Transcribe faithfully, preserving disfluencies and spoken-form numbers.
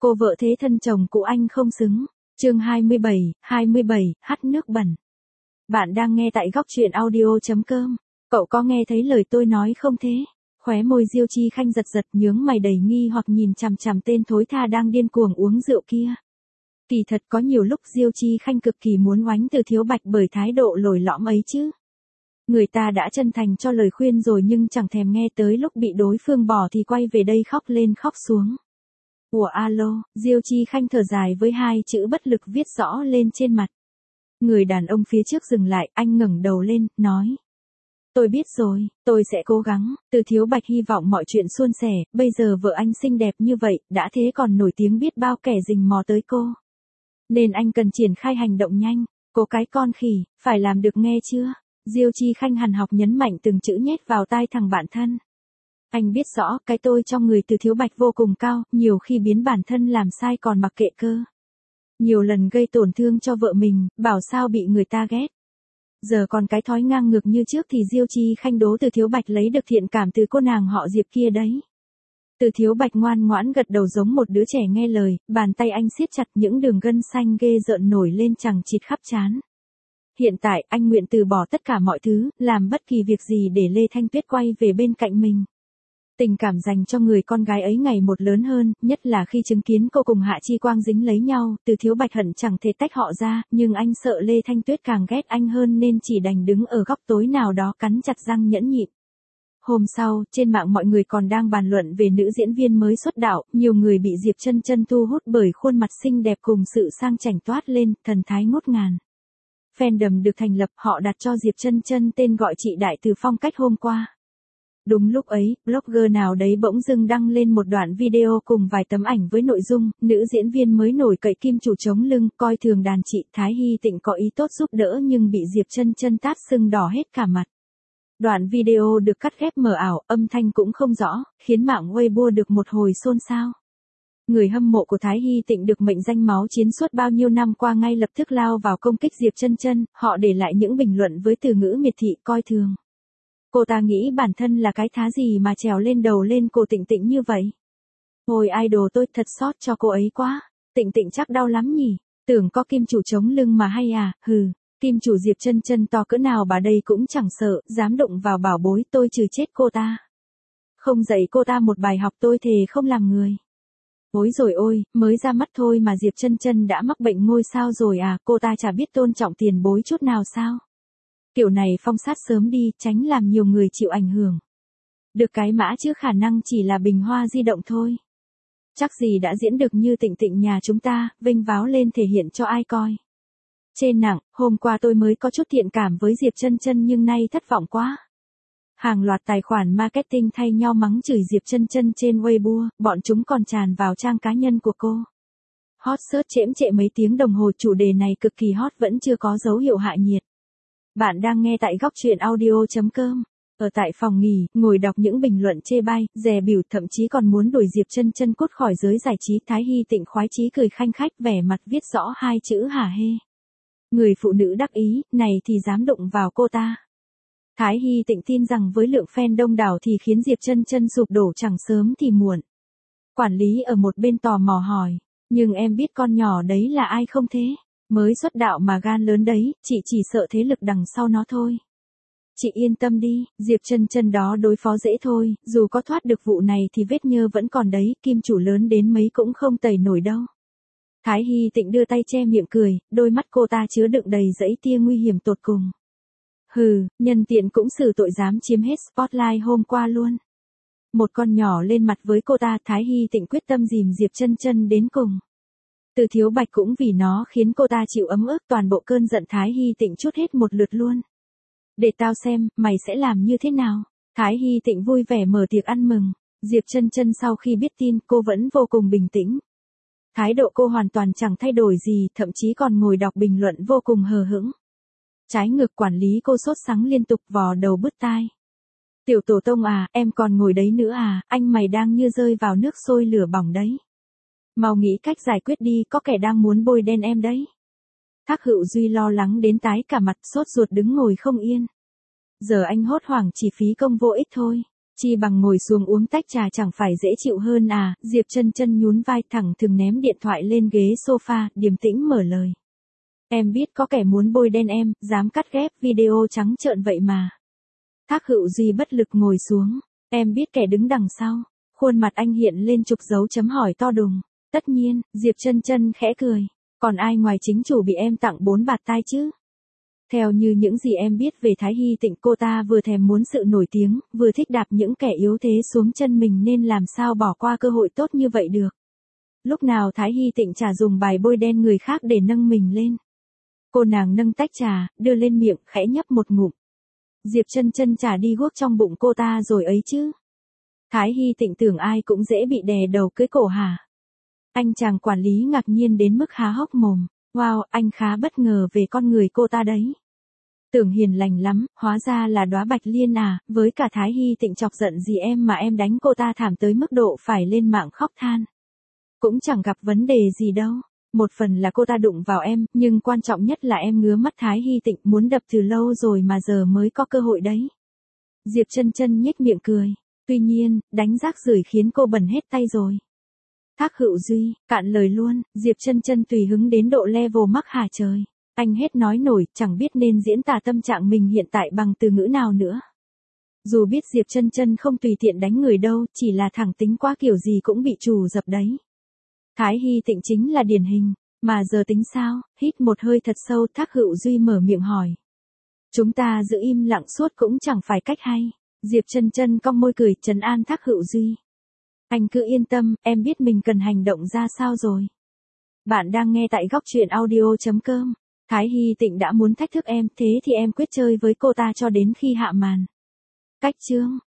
Cô vợ thế thân chồng cũ anh không xứng. Chương hai mươi bảy, hai mươi bảy, hắt nước bẩn. Bạn đang nghe tại góc truyện audio chấm com. Cậu có nghe thấy lời tôi nói không thế? Khóe môi Diêu Chi Khanh giật giật, nhướng mày đầy nghi hoặc nhìn chằm chằm tên thối tha đang điên cuồng uống rượu kia. Kỳ thật có nhiều lúc Diêu Chi Khanh cực kỳ muốn oánh Từ Thiếu Bạch bởi thái độ lồi lõm ấy chứ. Người ta đã chân thành cho lời khuyên rồi nhưng chẳng thèm nghe, tới lúc bị đối phương bỏ thì quay về đây khóc lên khóc xuống. Ủa alo, Diêu Chi Khanh thở dài với hai chữ bất lực viết rõ lên trên mặt. Người đàn ông phía trước dừng lại, anh ngẩng đầu lên, nói. Tôi biết rồi, tôi sẽ cố gắng. Từ Thiếu Bạch hy vọng mọi chuyện suôn sẻ, bây giờ vợ anh xinh đẹp như vậy, đã thế còn nổi tiếng biết bao kẻ rình mò tới cô. Nên anh cần triển khai hành động nhanh. Cô cái con khỉ, phải làm được nghe chưa? Diêu Chi Khanh hằn học nhấn mạnh từng chữ nhét vào tai thằng bạn thân. Anh biết rõ, cái tôi trong người Từ Thiếu Bạch vô cùng cao, nhiều khi biến bản thân làm sai còn mặc kệ cơ. Nhiều lần gây tổn thương cho vợ mình, bảo sao bị người ta ghét. Giờ còn cái thói ngang ngược như trước thì Diêu Chi Khanh đố Từ Thiếu Bạch lấy được thiện cảm từ cô nàng họ Diệp kia đấy. Từ Thiếu Bạch ngoan ngoãn gật đầu giống một đứa trẻ nghe lời, bàn tay anh siết chặt, những đường gân xanh ghê rợn nổi lên chằng chịt khắp trán. Hiện tại anh nguyện từ bỏ tất cả mọi thứ, làm bất kỳ việc gì để Lê Thanh Tuyết quay về bên cạnh mình. Tình cảm dành cho người con gái ấy ngày một lớn hơn, nhất là khi chứng kiến cô cùng Hạ Chi Quang dính lấy nhau, Từ Thiếu Bạch hận chẳng thể tách họ ra, nhưng anh sợ Lê Thanh Tuyết càng ghét anh hơn nên chỉ đành đứng ở góc tối nào đó cắn chặt răng nhẫn nhịn. Hôm sau, trên mạng mọi người còn đang bàn luận về nữ diễn viên mới xuất đạo, nhiều người bị Diệp Chân Chân thu hút bởi khuôn mặt xinh đẹp cùng sự sang chảnh toát lên, thần thái ngút ngàn. Fandom được thành lập, họ đặt cho Diệp Chân Chân tên gọi chị Đại Từ phong cách hôm qua. Đúng lúc ấy, blogger nào đấy bỗng dưng đăng lên một đoạn video cùng vài tấm ảnh với nội dung, nữ diễn viên mới nổi cậy kim chủ chống lưng, coi thường đàn chị Thái Hy Tịnh có ý tốt giúp đỡ nhưng bị Diệp Chân Chân tát sưng đỏ hết cả mặt. Đoạn video được cắt ghép mờ ảo, âm thanh cũng không rõ, khiến mạng Weibo được một hồi xôn xao. Người hâm mộ của Thái Hy Tịnh được mệnh danh máu chiến suốt bao nhiêu năm qua ngay lập tức lao vào công kích Diệp Chân Chân, họ để lại những bình luận với từ ngữ miệt thị coi thường. Cô ta nghĩ bản thân là cái thá gì mà trèo lên đầu lên cô Tịnh Tịnh như vậy. Ôi idol tôi thật xót cho cô ấy quá, Tịnh Tịnh chắc đau lắm nhỉ, tưởng có kim chủ chống lưng mà hay à, hừ, kim chủ Diệp Chân Chân to cỡ nào bà đây cũng chẳng sợ, dám đụng vào bảo bối tôi trừ chết cô ta. Không dạy cô ta một bài học tôi thề không làm người. Ôi rồi ôi, mới ra mắt thôi mà Diệp Chân Chân đã mắc bệnh ngôi sao rồi à, cô ta chả biết tôn trọng tiền bối chút nào sao. Kiểu này phong sát sớm đi, tránh làm nhiều người chịu ảnh hưởng. Được cái mã chứ khả năng chỉ là bình hoa di động thôi. Chắc gì đã diễn được như Tịnh Tịnh nhà chúng ta, vênh váo lên thể hiện cho ai coi. Trên nặng, hôm qua tôi mới có chút thiện cảm với Diệp Chân Chân nhưng nay thất vọng quá. Hàng loạt tài khoản marketing thay nhau mắng chửi Diệp Chân Chân trên Weibo, bọn chúng còn tràn vào trang cá nhân của cô. Hot search chễm chệ mấy tiếng đồng hồ, chủ đề này cực kỳ hot vẫn chưa có dấu hiệu hạ nhiệt. Bạn đang nghe tại góc truyện audio chấm com. Ở tại phòng nghỉ, ngồi đọc những bình luận chê bai, dè bỉu, thậm chí còn muốn đuổi Diệp Chân Chân cút khỏi giới giải trí. Thái Hy Tịnh khoái chí cười khanh khách, vẻ mặt viết rõ hai chữ hả hê. Người phụ nữ đắc ý, này thì dám đụng vào cô ta. Thái Hy Tịnh tin rằng với lượng fan đông đảo thì khiến Diệp Chân Chân sụp đổ chẳng sớm thì muộn. Quản lý ở một bên tò mò hỏi, nhưng em biết con nhỏ đấy là ai không thế? Mới xuất đạo mà gan lớn đấy, chị chỉ sợ thế lực đằng sau nó thôi. Chị yên tâm đi, Diệp Chân Chân đó đối phó dễ thôi, dù có thoát được vụ này thì vết nhơ vẫn còn đấy, kim chủ lớn đến mấy cũng không tẩy nổi đâu. Thái Hy Tịnh đưa tay che miệng cười, đôi mắt cô ta chứa đựng đầy dẫy tia nguy hiểm tột cùng. Hừ, nhân tiện cũng xử tội dám chiếm hết spotlight hôm qua luôn. Một con nhỏ lên mặt với cô ta, Thái Hy Tịnh quyết tâm dìm Diệp Chân Chân đến cùng. Từ Thiếu Bạch cũng vì nó khiến cô ta chịu ấm ức, toàn bộ cơn giận Thái Hy Tịnh trút hết một lượt luôn. Để tao xem, mày sẽ làm như thế nào. Thái Hy Tịnh vui vẻ mở tiệc ăn mừng. Diệp Chân Chân sau khi biết tin, cô vẫn vô cùng bình tĩnh. Thái độ cô hoàn toàn chẳng thay đổi gì, thậm chí còn ngồi đọc bình luận vô cùng hờ hững. Trái ngược quản lý cô sốt sắng liên tục vò đầu bứt tai. Tiểu tổ tông à, em còn ngồi đấy nữa à, anh mày đang như rơi vào nước sôi lửa bỏng đấy. Mau nghĩ cách giải quyết đi, có kẻ đang muốn bôi đen em đấy. Thác Hữu Duy lo lắng đến tái cả mặt, sốt ruột đứng ngồi không yên. Giờ anh hốt hoảng chỉ phí công vô ích thôi. Chi bằng ngồi xuống uống tách trà chẳng phải dễ chịu hơn à, Diệp Chân Chân nhún vai thẳng thừng ném điện thoại lên ghế sofa, điềm tĩnh mở lời. Em biết có kẻ muốn bôi đen em, dám cắt ghép video trắng trợn vậy mà. Thác Hữu Duy bất lực ngồi xuống, em biết kẻ đứng đằng sau. Khuôn mặt anh hiện lên chục dấu chấm hỏi to đùng. Tất nhiên, Diệp Chân Chân khẽ cười. Còn ai ngoài chính chủ bị em tặng bốn bạt tai chứ? Theo như những gì em biết về Thái Hy Tịnh, cô ta vừa thèm muốn sự nổi tiếng, vừa thích đạp những kẻ yếu thế xuống chân mình nên làm sao bỏ qua cơ hội tốt như vậy được. Lúc nào Thái Hy Tịnh chả dùng bài bôi đen người khác để nâng mình lên. Cô nàng nâng tách trà, đưa lên miệng, khẽ nhấp một ngụm. Diệp Chân Chân chả đi guốc trong bụng cô ta rồi ấy chứ. Thái Hy Tịnh tưởng ai cũng dễ bị đè đầu cưới cổ hả? Anh chàng quản lý ngạc nhiên đến mức há hốc mồm. Wow, anh khá bất ngờ về con người cô ta đấy. Tưởng hiền lành lắm, hóa ra là đóa bạch liên à, với cả Thái Hy Tịnh chọc giận gì em mà em đánh cô ta thảm tới mức độ phải lên mạng khóc than. Cũng chẳng gặp vấn đề gì đâu. Một phần là cô ta đụng vào em, nhưng quan trọng nhất là em ngứa mắt Thái Hy Tịnh, muốn đập từ lâu rồi mà giờ mới có cơ hội đấy. Diệp Chân Chân nhếch miệng cười. Tuy nhiên, đánh rác rưởi khiến cô bẩn hết tay rồi. Thác Hữu Duy, cạn lời luôn, Diệp Chân Chân tùy hứng đến độ level mắc hả trời. Anh hết nói nổi, chẳng biết nên diễn tả tâm trạng mình hiện tại bằng từ ngữ nào nữa. Dù biết Diệp Chân Chân không tùy tiện đánh người đâu, chỉ là thẳng tính quá kiểu gì cũng bị trù dập đấy. Thái Hy Tịnh chính là điển hình, mà giờ tính sao? Hít một hơi thật sâu, Thác Hữu Duy mở miệng hỏi. Chúng ta giữ im lặng suốt cũng chẳng phải cách hay. Diệp Chân Chân cong môi cười, trấn an Thác Hữu Duy. Anh cứ yên tâm, em biết mình cần hành động ra sao rồi. Bạn đang nghe tại góc truyện audio chấm com. Thái Hy Tịnh đã muốn thách thức em, thế thì em quyết chơi với cô ta cho đến khi hạ màn. Cách chương